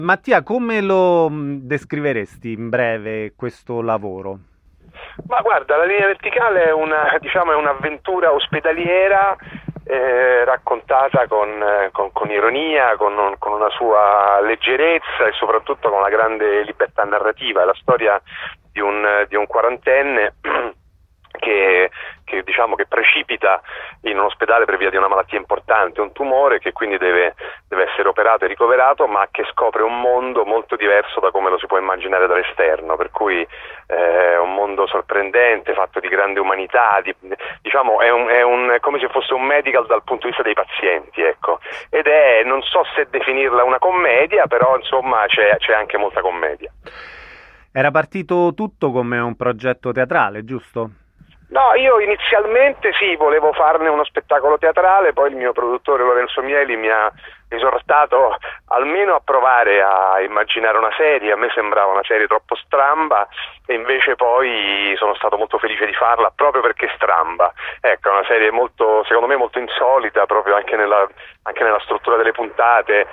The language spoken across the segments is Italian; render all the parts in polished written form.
Mattia, come lo descriveresti in breve questo lavoro? Ma guarda, La linea verticale è è un'avventura ospedaliera raccontata con ironia, con una sua leggerezza e soprattutto con una grande libertà narrativa. È la storia di un quarantenne che precipita in un ospedale per via di una malattia importante, un tumore, che quindi deve essere operato e ricoverato, ma che scopre un mondo molto diverso da come lo si può immaginare dall'esterno, per cui è un mondo sorprendente, fatto di grande umanità, è come se fosse un medical dal punto di vista dei pazienti, ecco. Ed è, non so se definirla una commedia, però insomma c'è anche molta commedia. Era partito tutto come un progetto teatrale, giusto? No, io inizialmente sì, volevo farne uno spettacolo teatrale, poi il mio produttore Lorenzo Mieli mi ha esortato almeno a provare a immaginare una serie. A me sembrava una serie troppo stramba e invece poi sono stato molto felice di farla proprio perché stramba. Ecco, è una serie molto, secondo me, molto insolita, proprio anche nella struttura delle puntate.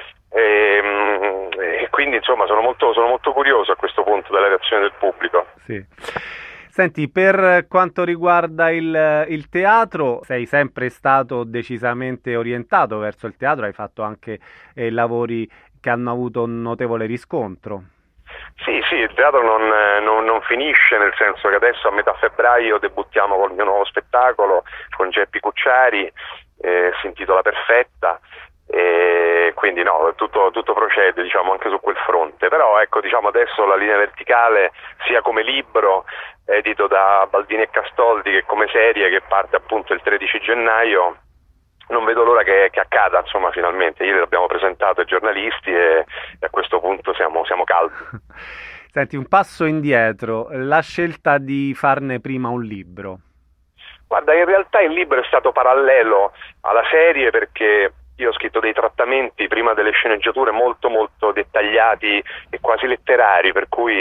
E quindi insomma sono molto curioso a questo punto della reazione del pubblico. Sì. Senti, per quanto riguarda il teatro, sei sempre stato decisamente orientato verso il teatro, hai fatto anche lavori che hanno avuto un notevole riscontro. Sì, il teatro non finisce, nel senso che adesso a metà febbraio debuttiamo col mio nuovo spettacolo con Geppi Cucciari, si intitola Perfetta. E quindi no, tutto procede, diciamo, anche su quel fronte. Però ecco, diciamo, adesso La linea verticale, sia come libro edito da Baldini e Castoldi che come serie che parte appunto il 13 gennaio, non vedo l'ora che accada, insomma, finalmente. Ieri l'abbiamo presentato ai giornalisti e a questo punto siamo caldi. Senti, un passo indietro, la scelta di farne prima un libro. Guarda, in realtà il libro è stato parallelo alla serie, perché io ho scritto dei trattamenti prima delle sceneggiature molto dettagliati e quasi letterari, per cui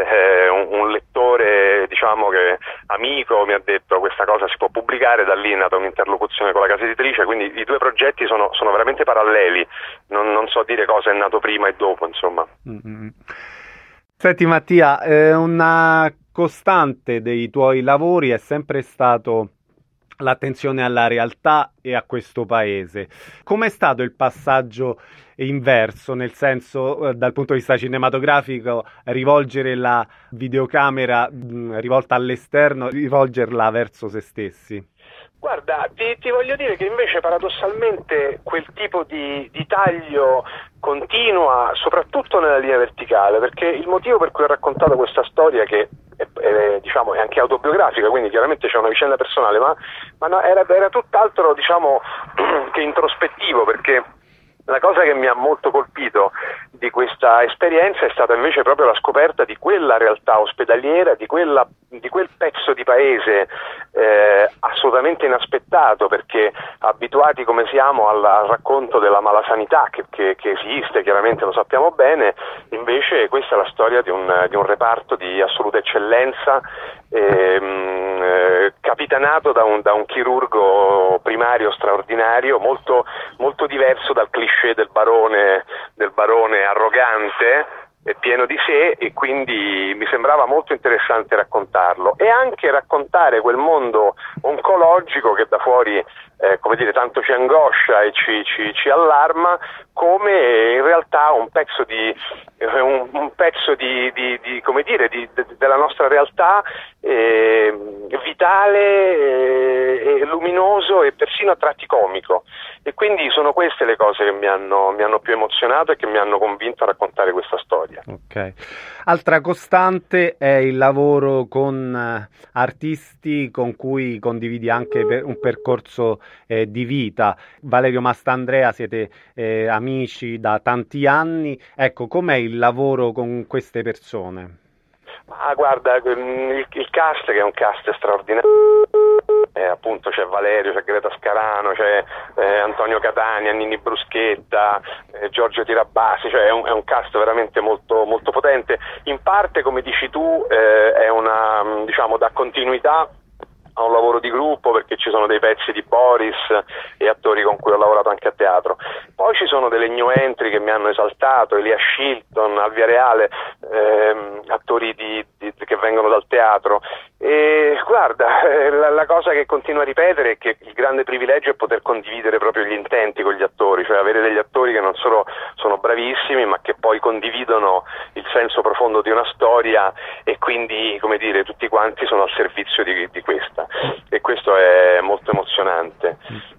un lettore, diciamo, che amico, mi ha detto questa cosa si può pubblicare. Da lì è nata un'interlocuzione con la casa editrice, quindi i due progetti sono veramente paralleli, non so dire cosa è nato prima e dopo, insomma. Mm-hmm. Senti Mattia, una costante dei tuoi lavori è sempre stato l'attenzione alla realtà e a questo paese. Com'è stato il passaggio inverso, nel senso, dal punto di vista cinematografico, rivolgere la videocamera rivolta all'esterno, rivolgerla verso se stessi? Guarda, ti voglio dire che invece paradossalmente quel tipo di taglio continua soprattutto nella linea verticale, perché il motivo per cui ho raccontato questa storia, che diciamo è anche autobiografica, quindi chiaramente c'è una vicenda personale, ma no, era tutt'altro, diciamo, che introspettivo, perché la cosa che mi ha molto colpito di questa esperienza è stata invece proprio la scoperta di quella realtà ospedaliera, di quel pezzo di paese assolutamente inaspettato, perché abituati come siamo al racconto della malasanità che esiste, chiaramente lo sappiamo bene. Invece questa è la storia di un reparto di assoluta eccellenza, capitanato da un chirurgo primario straordinario, molto diverso dal cliché del barone arrogante e pieno di sé, e quindi mi sembrava molto interessante raccontarlo e anche raccontare quel mondo oncologico che da fuori come dire, tanto ci angoscia e ci allarma, come in realtà un pezzo di come dire, della nostra realtà vitale e luminoso e persino a tratti comico. E quindi sono queste le cose che mi hanno più emozionato e che mi hanno convinto a raccontare questa storia. Ok. Altra costante è il lavoro con artisti con cui condividi anche un percorso di vita. Valerio Mastandrea, siete amici da tanti anni. Ecco, com'è il lavoro con queste persone? Ma guarda, il cast, che è un cast straordinario, appunto c'è Valerio, c'è Greta Scarano, c'è Antonio Catania, Ninni Bruschetta, Giorgio Tirabassi, cioè è un cast veramente molto potente. In parte, come dici tu, è una, diciamo, dà continuità a un lavoro di gruppo, perché ci sono dei pezzi di Boris e attori con cui ho lavorato anche a teatro. Poi ci sono delle new entry che mi hanno esaltato, Elia Shilton, Alvia Reale, attori che vengono dal teatro. E guarda, la cosa che continuo a ripetere è che il grande privilegio è poter condividere proprio gli intenti con gli attori, cioè avere degli attori che non solo sono bravissimi, ma che poi condividono il senso profondo di una storia, e quindi, come dire, tutti quanti sono al servizio di questa, e questo è molto emozionante.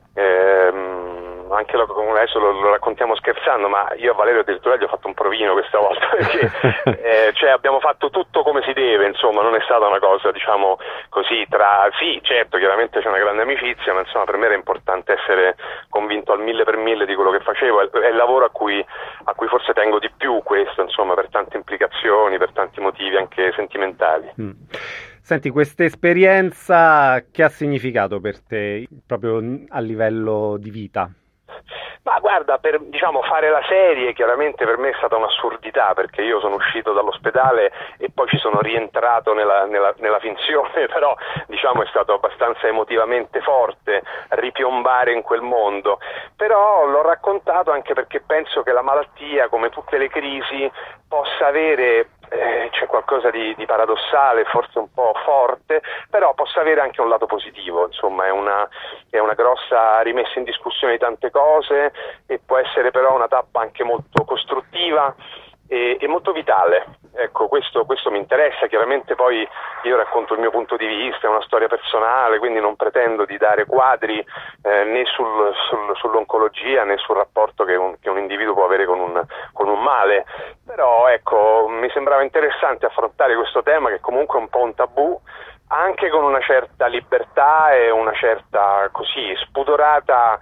Anche adesso lo raccontiamo scherzando, ma io a Valerio addirittura gli ho fatto un provino questa volta, perché cioè abbiamo fatto tutto come si deve, insomma, non è stata una cosa, diciamo così, sì, certo, chiaramente c'è una grande amicizia, ma insomma per me era importante essere convinto al 1000% di quello che facevo. È il lavoro a cui forse tengo di più, questo, insomma, per tante implicazioni, per tanti motivi anche sentimentali. Senti, questa esperienza che ha significato per te proprio a livello di vita? Ma guarda, fare la serie chiaramente per me è stata un'assurdità, perché io sono uscito dall'ospedale e poi ci sono rientrato nella finzione, però è stato abbastanza emotivamente forte ripiombare in quel mondo. Però l'ho raccontato anche perché penso che la malattia, come tutte le crisi, possa avere c'è qualcosa di paradossale, forse un po' forte, però possa avere anche un lato positivo, insomma è una grossa rimessa in discussione di tante cose, e può essere però una tappa anche molto costruttiva e molto vitale. Ecco, questo mi interessa. Chiaramente poi io racconto il mio punto di vista, è una storia personale, quindi non pretendo di dare quadri né sull'oncologia né sul rapporto che un individuo può avere con un male, però ecco, mi sembrava interessante affrontare questo tema, che comunque è un po' un tabù, anche con una certa libertà e una certa, così, spudorata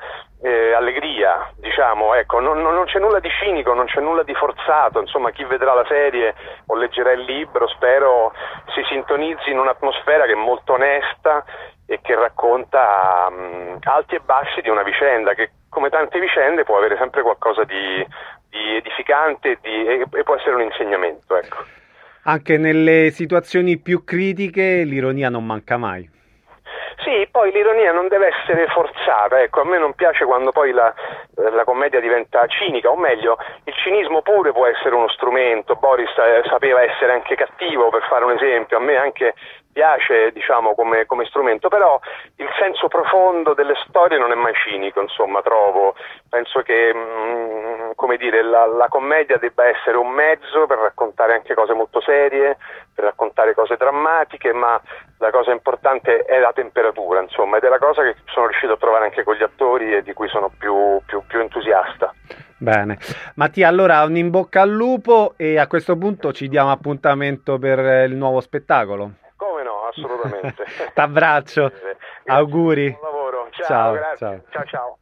allegria, ecco, non c'è nulla di cinico, non c'è nulla di forzato, insomma, chi vedrà la serie o leggerà il libro, spero si sintonizzi in un'atmosfera che è molto onesta e che racconta alti e bassi di una vicenda che, come tante vicende, può avere sempre qualcosa di edificante e può essere un insegnamento, ecco. Anche nelle situazioni più critiche l'ironia non manca mai. Sì, poi l'ironia non deve essere forzata, ecco, a me non piace quando poi la commedia diventa cinica, o meglio, il cinismo pure può essere uno strumento. Boris sapeva essere anche cattivo, per fare un esempio, a me anche piace, come strumento, però il senso profondo delle storie non è mai cinico, insomma, trovo. Penso che, come dire, la commedia debba essere un mezzo per raccontare anche cose molto serie, per raccontare cose drammatiche, ma la cosa importante è la temperatura, insomma, ed è la cosa che sono riuscito a trovare anche con gli attori e di cui sono più entusiasta. Bene, Mattia, allora un in bocca al lupo, e a questo punto ci diamo appuntamento per il nuovo spettacolo. Come no, assolutamente. T'abbraccio, auguri. Buon lavoro, Ciao, grazie. ciao. Ciao.